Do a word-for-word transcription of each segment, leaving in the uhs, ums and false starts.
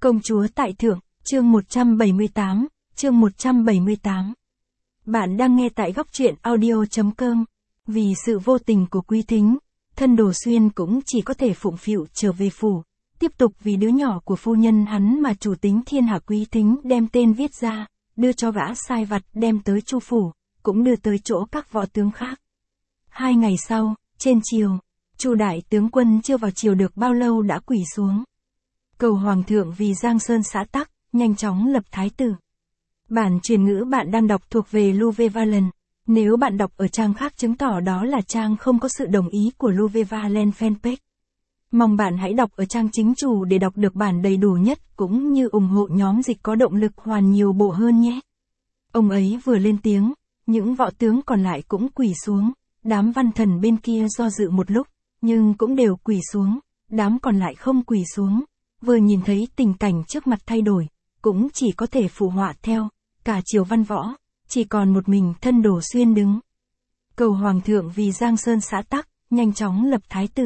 Công chúa tại thượng, chương một trăm bảy mươi tám, chương một trăm bảy mươi tám. Bạn đang nghe tại góc truyện audio chấm com. Vì sự vô tình của Quý Thính, thân Đồ Xuyên cũng chỉ có thể phụng phịu trở về phủ, tiếp tục vì đứa nhỏ của phu nhân hắn mà chủ tính thiên hạ Quý Thính đem tên viết ra, đưa cho gã sai vặt đem tới Chu phủ, cũng đưa tới chỗ các võ tướng khác. Hai ngày sau, trên triều, Chu đại tướng quân chưa vào triều được bao lâu đã quỳ xuống. Cầu hoàng thượng vì Giang Sơn xã tắc, nhanh chóng lập thái tử. Bản truyền ngữ bạn đang đọc thuộc về Luvevallen. Nếu bạn đọc ở trang khác chứng tỏ đó là trang không có sự đồng ý của Luvevallen fanpage. Mong bạn hãy đọc ở trang chính chủ để đọc được bản đầy đủ nhất cũng như ủng hộ nhóm dịch có động lực hoàn nhiều bộ hơn nhé. Ông ấy vừa lên tiếng, những võ tướng còn lại cũng quỳ xuống, đám văn thần bên kia do dự một lúc, nhưng cũng đều quỳ xuống, đám còn lại không quỳ xuống. Vừa nhìn thấy tình cảnh trước mặt thay đổi, cũng chỉ có thể phụ họa theo, cả triều văn võ, chỉ còn một mình thân Đồ Xuyên đứng. Cầu hoàng thượng vì Giang Sơn xã tắc, nhanh chóng lập thái tử.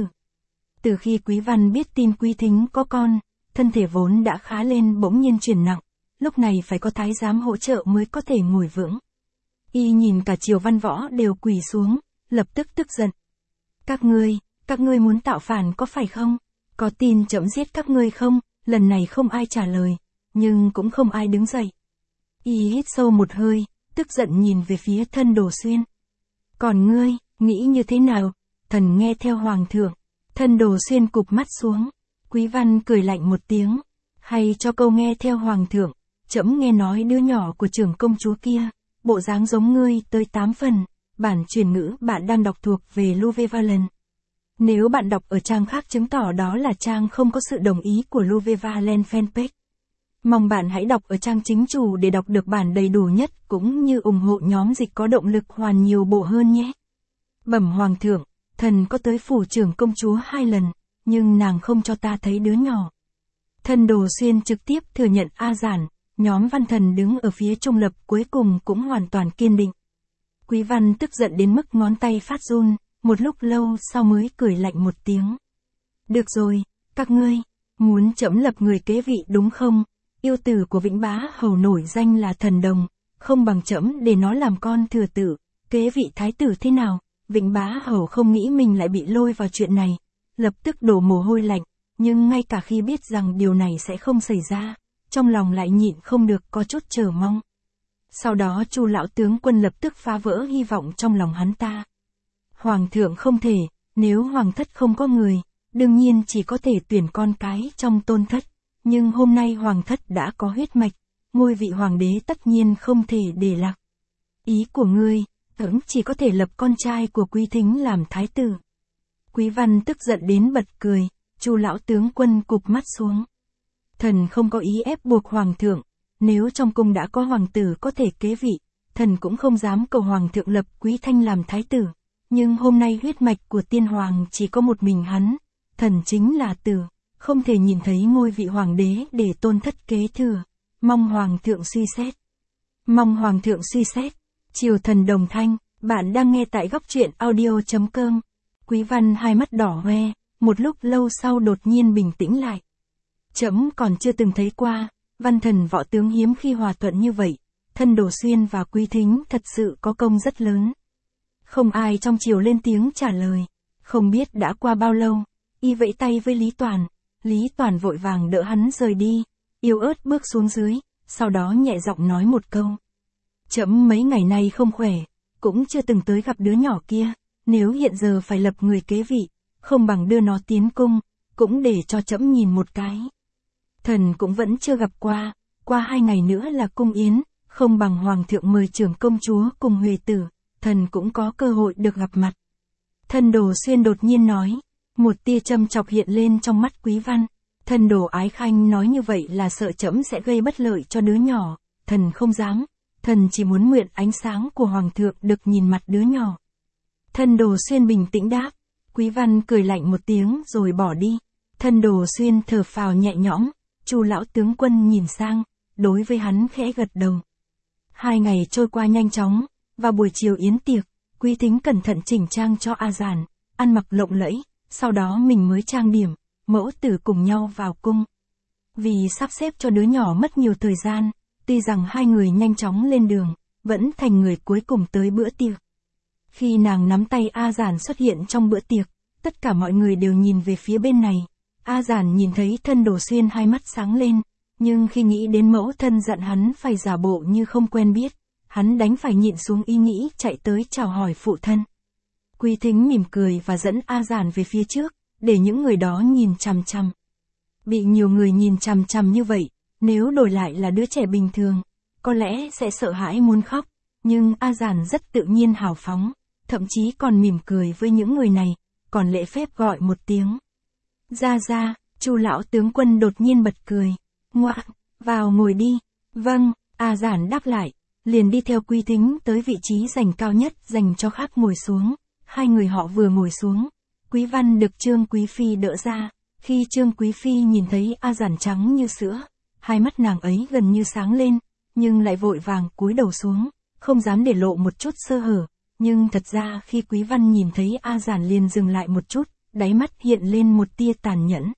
Từ khi Quý Văn biết tin Quý Thính có con, thân thể vốn đã khá lên bỗng nhiên chuyển nặng, lúc này phải có thái giám hỗ trợ mới có thể ngồi vững. Y nhìn cả triều văn võ đều quỳ xuống, lập tức tức giận. Các ngươi, các ngươi muốn tạo phản có phải không? Có tin trẫm giết các ngươi không? Lần này không ai trả lời, nhưng cũng không ai đứng dậy. Y hít sâu một hơi, tức giận nhìn về phía thân Đồ Xuyên. Còn ngươi, nghĩ như thế nào? Thần nghe theo hoàng thượng. Thân Đồ Xuyên cụp mắt xuống. Quý Văn cười lạnh một tiếng. Hay cho câu nghe theo hoàng thượng, trẫm nghe nói đứa nhỏ của trưởng công chúa kia, bộ dáng giống ngươi tới tám phần. Bản truyền ngữ bạn đang đọc thuộc về Luvevallen. Nếu bạn đọc ở trang khác chứng tỏ đó là trang không có sự đồng ý của Luvevallen fanpage. Mong bạn hãy đọc ở trang chính chủ để đọc được bản đầy đủ nhất cũng như ủng hộ nhóm dịch có động lực hoàn nhiều bộ hơn nhé. Bẩm hoàng thượng, thần có tới phủ trưởng công chúa hai lần, nhưng nàng không cho ta thấy đứa nhỏ. Thân Đồ Xuyên trực tiếp thừa nhận A Giản, nhóm văn thần đứng ở phía trung lập cuối cùng cũng hoàn toàn kiên định. Quý Văn tức giận đến mức ngón tay phát run. Một lúc lâu sau mới cười lạnh một tiếng. Được rồi, các ngươi, muốn trẫm lập người kế vị đúng không? Yêu tử của Vĩnh Bá Hầu nổi danh là thần đồng, không bằng trẫm để nó làm con thừa tử, kế vị thái tử thế nào? Vĩnh Bá Hầu không nghĩ mình lại bị lôi vào chuyện này, lập tức đổ mồ hôi lạnh, nhưng ngay cả khi biết rằng điều này sẽ không xảy ra, trong lòng lại nhịn không được có chút chờ mong. Sau đó Chu lão tướng quân lập tức phá vỡ hy vọng trong lòng hắn ta. Hoàng thượng không thể, nếu hoàng thất không có người, đương nhiên chỉ có thể tuyển con cái trong tôn thất, nhưng hôm nay hoàng thất đã có huyết mạch, ngôi vị hoàng đế tất nhiên không thể để lạc. Ý của ngươi, trẫm chỉ có thể lập con trai của Quý Thính làm thái tử. Quý Văn tức giận đến bật cười, Chu lão tướng quân cụp mắt xuống. Thần không có ý ép buộc hoàng thượng, nếu trong cung đã có hoàng tử có thể kế vị, thần cũng không dám cầu hoàng thượng lập Quý Thanh làm thái tử. Nhưng hôm nay huyết mạch của tiên hoàng chỉ có một mình hắn, thần chính là tử, không thể nhìn thấy ngôi vị hoàng đế để tôn thất kế thừa, mong hoàng thượng suy xét. Mong hoàng thượng suy xét. Triều thần đồng thanh, bạn đang nghe tại góc truyện audio chấm com. Quý Văn hai mắt đỏ hoe, một lúc lâu sau đột nhiên bình tĩnh lại. Trẫm còn chưa từng thấy qua, văn thần võ tướng hiếm khi hòa thuận như vậy, thân Đồ Xuyên và Quý Thính thật sự có công rất lớn. Không ai trong triều lên tiếng trả lời, không biết đã qua bao lâu, y vẫy tay với Lý Toàn, Lý Toàn vội vàng đỡ hắn rời đi, yếu ớt bước xuống dưới, sau đó nhẹ giọng nói một câu. Trẫm mấy ngày nay không khỏe, cũng chưa từng tới gặp đứa nhỏ kia, nếu hiện giờ phải lập người kế vị, không bằng đưa nó tiến cung, cũng để cho trẫm nhìn một cái. Thần cũng vẫn chưa gặp qua, qua hai ngày nữa là cung yến, không bằng hoàng thượng mời trưởng công chúa cùng Huệ tử. Thần cũng có cơ hội được gặp mặt. Thân Đồ Xuyên đột nhiên nói, một tia châm chọc hiện lên trong mắt Quý Văn. Thân Đồ Ái Khanh nói như vậy là sợ trẫm sẽ gây bất lợi cho đứa nhỏ, thần không dám, thần chỉ muốn mượn ánh sáng của hoàng thượng được nhìn mặt đứa nhỏ. Thân Đồ Xuyên bình tĩnh đáp, Quý Văn cười lạnh một tiếng rồi bỏ đi. Thân Đồ Xuyên thở phào nhẹ nhõm, Chu lão tướng quân nhìn sang, đối với hắn khẽ gật đầu. Hai ngày trôi qua nhanh chóng. Vào buổi chiều yến tiệc, Quý Thính cẩn thận chỉnh trang cho A Giản, ăn mặc lộng lẫy, sau đó mình mới trang điểm, mẫu tử cùng nhau vào cung. Vì sắp xếp cho đứa nhỏ mất nhiều thời gian, tuy rằng hai người nhanh chóng lên đường, vẫn thành người cuối cùng tới bữa tiệc. Khi nàng nắm tay A Giản xuất hiện trong bữa tiệc, tất cả mọi người đều nhìn về phía bên này. A Giản nhìn thấy Thân Đồ Xuyên hai mắt sáng lên, nhưng khi nghĩ đến mẫu thân dặn hắn phải giả bộ như không quen biết, hắn đánh phải nhịn xuống ý nghĩ chạy tới chào hỏi phụ thân. Quý Thính mỉm cười và dẫn A Giản về phía trước, để những người đó nhìn chằm chằm. Bị nhiều người nhìn chằm chằm như vậy, nếu đổi lại là đứa trẻ bình thường, có lẽ sẽ sợ hãi muốn khóc, nhưng A Giản rất tự nhiên hào phóng, thậm chí còn mỉm cười với những người này, còn lễ phép gọi một tiếng. Ra ra, Chu lão tướng quân đột nhiên bật cười. Ngoạ, vào ngồi đi. Vâng, A Giản đáp lại, liền đi theo Quý Thính tới vị trí dành cao nhất dành cho khác ngồi xuống. Hai người họ vừa ngồi xuống, Quý Văn được Trương Quý Phi đỡ ra. Khi Trương Quý Phi nhìn thấy A Giản trắng như sữa, hai mắt nàng ấy gần như sáng lên, nhưng lại vội vàng cúi đầu xuống, không dám để lộ một chút sơ hở. Nhưng thật ra khi Quý Văn nhìn thấy A Giản liền dừng lại một chút, đáy mắt hiện lên một tia tàn nhẫn.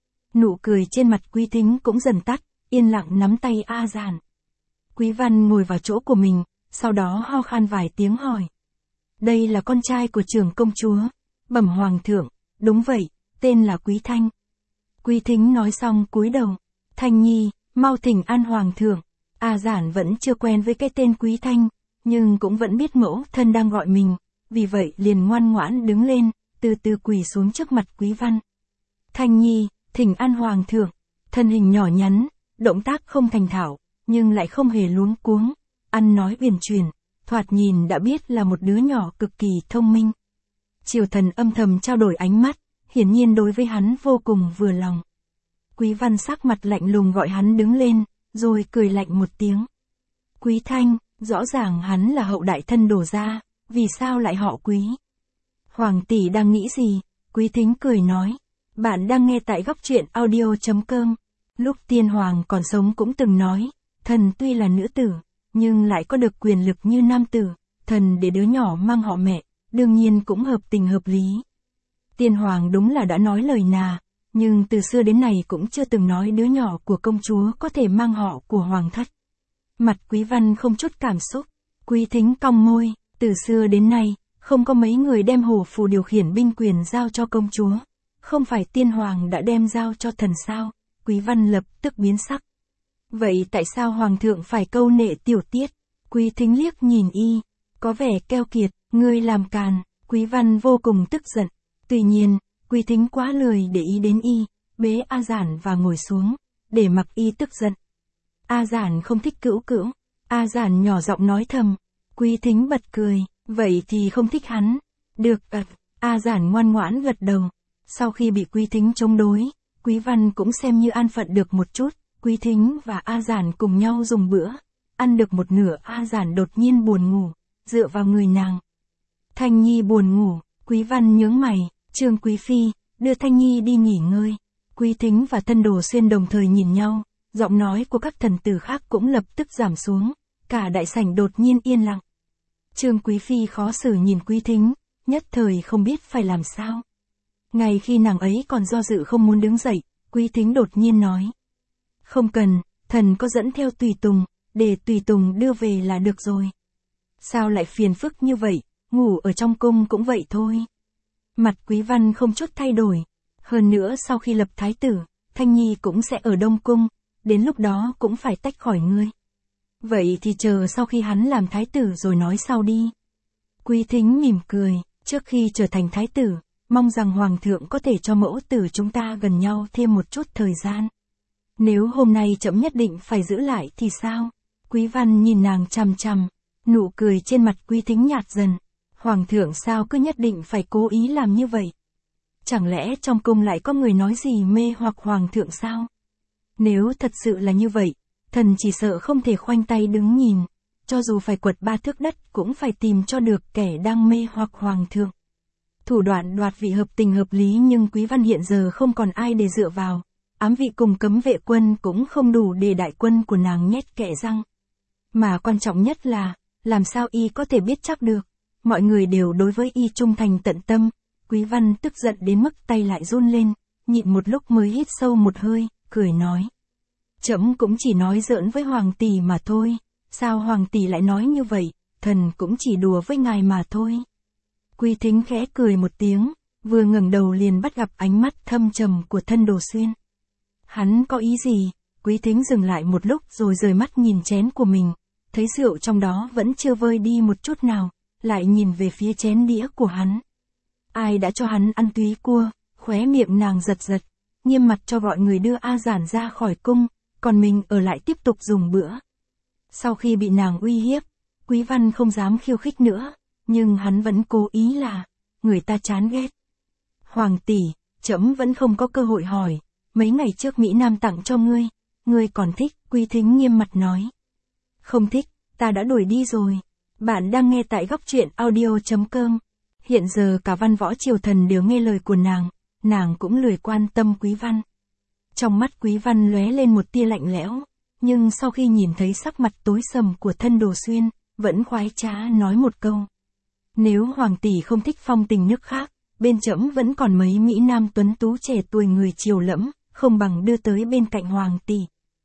Nụ cười trên mặt Quý Thính cũng dần tắt, yên lặng nắm tay A Giản. Quý Văn ngồi vào chỗ của mình, sau đó ho khan vài tiếng hỏi. Đây là con trai của trưởng công chúa. Bẩm hoàng thượng, đúng vậy, tên là Quý Thanh. Quý Thính nói xong cúi đầu. Thanh nhi, mau thỉnh an hoàng thượng. A Giản vẫn chưa quen với cái tên Quý Thanh, nhưng cũng vẫn biết mẫu thân đang gọi mình, vì vậy liền ngoan ngoãn đứng lên, từ từ quỳ xuống trước mặt Quý Văn. Thanh nhi, thỉnh an hoàng thượng. Thân hình nhỏ nhắn, động tác không thành thạo, nhưng lại không hề luống cuống, ăn nói uyển chuyển, thoạt nhìn đã biết là một đứa nhỏ cực kỳ thông minh. Triều thần âm thầm trao đổi ánh mắt, hiển nhiên đối với hắn vô cùng vừa lòng. Quý Văn sắc mặt lạnh lùng gọi hắn đứng lên, rồi cười lạnh một tiếng. Quý Thanh, rõ ràng hắn là hậu đại Thân Đồ gia, vì sao lại họ Quý? Hoàng tỷ đang nghĩ gì? Quý Thính cười nói. Bạn đang nghe tại góc truyện audio chấm com. Lúc tiên hoàng còn sống cũng từng nói, thần tuy là nữ tử, nhưng lại có được quyền lực như nam tử, thần để đứa nhỏ mang họ mẹ, đương nhiên cũng hợp tình hợp lý. Tiên hoàng đúng là đã nói lời nà, nhưng từ xưa đến nay cũng chưa từng nói đứa nhỏ của công chúa có thể mang họ của hoàng thất. Mặt Quý Văn không chút cảm xúc, Quý Thính cong môi, từ xưa đến nay, không có mấy người đem hổ phù điều khiển binh quyền giao cho công chúa. Không phải tiên hoàng đã đem giao cho thần sao? Quý Văn lập tức biến sắc. Vậy tại sao hoàng thượng phải câu nệ tiểu tiết? Quý Thính liếc nhìn y, có vẻ keo kiệt, ngươi làm càn. Quý Văn vô cùng tức giận. Tuy nhiên, Quý Thính quá lười để ý đến y, bế A Giản và ngồi xuống, để mặc y tức giận. A Giản không thích cữu cữu. A Giản nhỏ giọng nói thầm. Quý Thính bật cười, vậy thì không thích hắn. Được ạ. A Giản ngoan ngoãn gật đầu. Sau khi bị Quý Thính chống đối, Quý Văn cũng xem như an phận được một chút. Quý Thính và A Giản cùng nhau dùng bữa. Ăn được một nửa A Giản đột nhiên buồn ngủ, dựa vào người nàng. Thanh Nhi buồn ngủ, Quý Văn nhướng mày. Trương Quý Phi, đưa Thanh Nhi đi nghỉ ngơi. Quý Thính và Thân Đồ Xuyên đồng thời nhìn nhau, giọng nói của các thần tử khác cũng lập tức giảm xuống. Cả đại sảnh đột nhiên yên lặng. Trương Quý Phi khó xử nhìn Quý Thính, nhất thời không biết phải làm sao. Ngay khi nàng ấy còn do dự không muốn đứng dậy, Quý Thính đột nhiên nói. Không cần, thần có dẫn theo tùy tùng, để tùy tùng đưa về là được rồi. Sao lại phiền phức như vậy, ngủ ở trong cung cũng vậy thôi. Mặt Quý Văn không chút thay đổi. Hơn nữa sau khi lập thái tử, Thanh Nhi cũng sẽ ở Đông Cung, đến lúc đó cũng phải tách khỏi ngươi. Vậy thì chờ sau khi hắn làm thái tử rồi nói sau đi. Quý Thính mỉm cười, trước khi trở thành thái tử, mong rằng hoàng thượng có thể cho mẫu tử chúng ta gần nhau thêm một chút thời gian. Nếu hôm nay chậm nhất định phải giữ lại thì sao? Quý Văn nhìn nàng chằm chằm, nụ cười trên mặt Quý Thính nhạt dần. Hoàng thượng sao cứ nhất định phải cố ý làm như vậy? Chẳng lẽ trong cung lại có người nói gì mê hoặc hoàng thượng sao? Nếu thật sự là như vậy, thần chỉ sợ không thể khoanh tay đứng nhìn, cho dù phải quật ba thước đất cũng phải tìm cho được kẻ đang mê hoặc hoàng thượng. Thủ đoạn đoạt vị hợp tình hợp lý, nhưng Quý Văn hiện giờ không còn ai để dựa vào. Ám vị cùng cấm vệ quân cũng không đủ để đại quân của nàng nhét kẽ răng. Mà quan trọng nhất là, làm sao y có thể biết chắc được, mọi người đều đối với y trung thành tận tâm. Quý Văn tức giận đến mức tay lại run lên, nhịn một lúc mới hít sâu một hơi, cười nói. trẫm cũng chỉ nói giỡn với hoàng tỷ mà thôi, sao hoàng tỷ lại nói như vậy, thần cũng chỉ đùa với ngài mà thôi. Quý Thính khẽ cười một tiếng, vừa ngẩng đầu liền bắt gặp ánh mắt thâm trầm của Thân Đồ Xuyên. Hắn có ý gì? Quý Thính dừng lại một lúc rồi rời mắt nhìn chén của mình, thấy rượu trong đó vẫn chưa vơi đi một chút nào, lại nhìn về phía chén đĩa của hắn. Ai đã cho hắn ăn túy cua? Khóe miệng nàng giật giật, nghiêm mặt cho gọi người đưa A Giản ra khỏi cung, còn mình ở lại tiếp tục dùng bữa. Sau khi bị nàng uy hiếp, Quý Văn không dám khiêu khích nữa, nhưng hắn vẫn cố ý là, người ta chán ghét. Hoàng tỷ, trẫm vẫn không có cơ hội hỏi, mấy ngày trước Mỹ Nam tặng cho ngươi, ngươi còn thích? Quý Thính nghiêm mặt nói. Không thích, ta đã đuổi đi rồi. Bạn đang nghe tại góc truyện audio chấm com. Hiện giờ cả văn võ triều thần đều nghe lời của nàng, nàng cũng lười quan tâm Quý Văn. Trong mắt Quý Văn lóe lên một tia lạnh lẽo, nhưng sau khi nhìn thấy sắc mặt tối sầm của Thân Đồ Xuyên, vẫn khoái trá nói một câu. Nếu hoàng tỷ không thích phong tình nước khác, bên trẫm vẫn còn mấy Mỹ Nam tuấn tú trẻ tuổi người triều lẫm, không bằng đưa tới bên cạnh hoàng tỷ.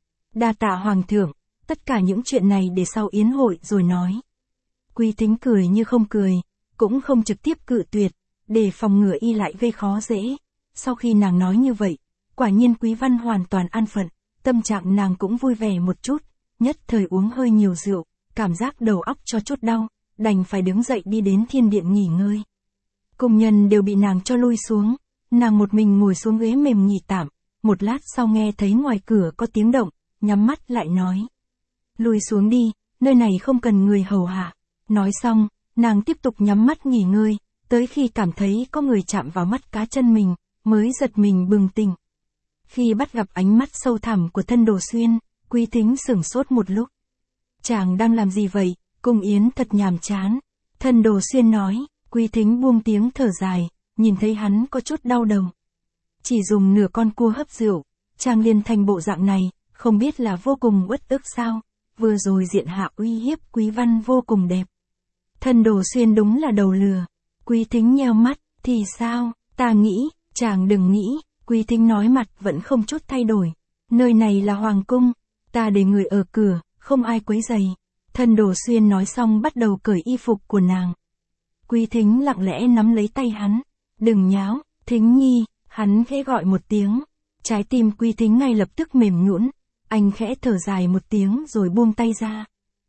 Đa tạ hoàng thượng, tất cả những chuyện này để sau yến hội rồi nói. Quý Thính cười như không cười, cũng không trực tiếp cự tuyệt, để phòng ngừa y lại gây khó dễ. Sau khi nàng nói như vậy, quả nhiên Quý Văn hoàn toàn an phận, tâm trạng nàng cũng vui vẻ một chút, nhất thời uống hơi nhiều rượu, cảm giác đầu óc cho chút đau, đành phải đứng dậy đi đến thiên điện nghỉ ngơi. Cung nhân đều bị nàng cho lui xuống, nàng một mình ngồi xuống ghế mềm nghỉ tạm, một lát sau nghe thấy ngoài cửa có tiếng động, nhắm mắt lại nói. Lui xuống đi, nơi này không cần người hầu hạ. Nói xong, nàng tiếp tục nhắm mắt nghỉ ngơi, tới khi cảm thấy có người chạm vào mắt cá chân mình, mới giật mình bừng tỉnh. Khi bắt gặp ánh mắt sâu thẳm của Thân Đồ Xuyên, Quý Thính sửng sốt một lúc. Chàng đang làm gì vậy? Cung yến thật nhàm chán. Thân Đồ Xuyên nói. Quý Thính buông tiếng thở dài, nhìn thấy hắn có chút đau đầu. Chỉ dùng nửa con cua hấp rượu, chàng liền thành bộ dạng này, không biết là vô cùng uất ức sao? Vừa rồi diện hạ uy hiếp Quý Văn vô cùng đẹp. Thân Đồ Xuyên đúng là đầu lừa. Quý Thính nheo mắt, thì sao? Ta nghĩ, chàng đừng nghĩ. Quý Thính nói mặt vẫn không chút thay đổi. Nơi này là hoàng cung, ta để người ở cửa, không ai quấy rầy. Thân Đồ Xuyên nói xong bắt đầu cởi y phục của nàng. Quý Thính lặng lẽ nắm lấy tay hắn. Đừng nháo, Thính nhi, hắn khẽ gọi một tiếng. Trái tim Quý Thính ngay lập tức mềm nhũn. Anh khẽ thở dài một tiếng rồi buông tay ra.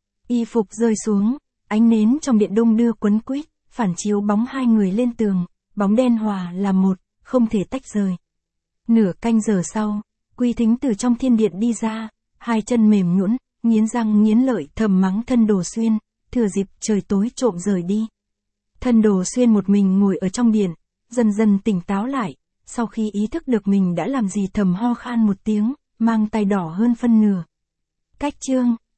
Y phục rơi xuống, ánh nến trong điện đung đưa quấn quýt, phản chiếu bóng hai người lên tường, bóng đen hòa là một, không thể tách rời. Nửa canh giờ sau, Quý Thính từ trong thiên điện đi ra, hai chân mềm nhũn, nghiến răng nghiến lợi thầm mắng Thân Đồ Xuyên, thừa dịp trời tối trộm rời đi. Thân Đồ Xuyên một mình ngồi ở trong điện, dần dần tỉnh táo lại, sau khi ý thức được mình đã làm gì thầm ho khan một tiếng, mang tay đỏ hơn phân nửa. Cách chương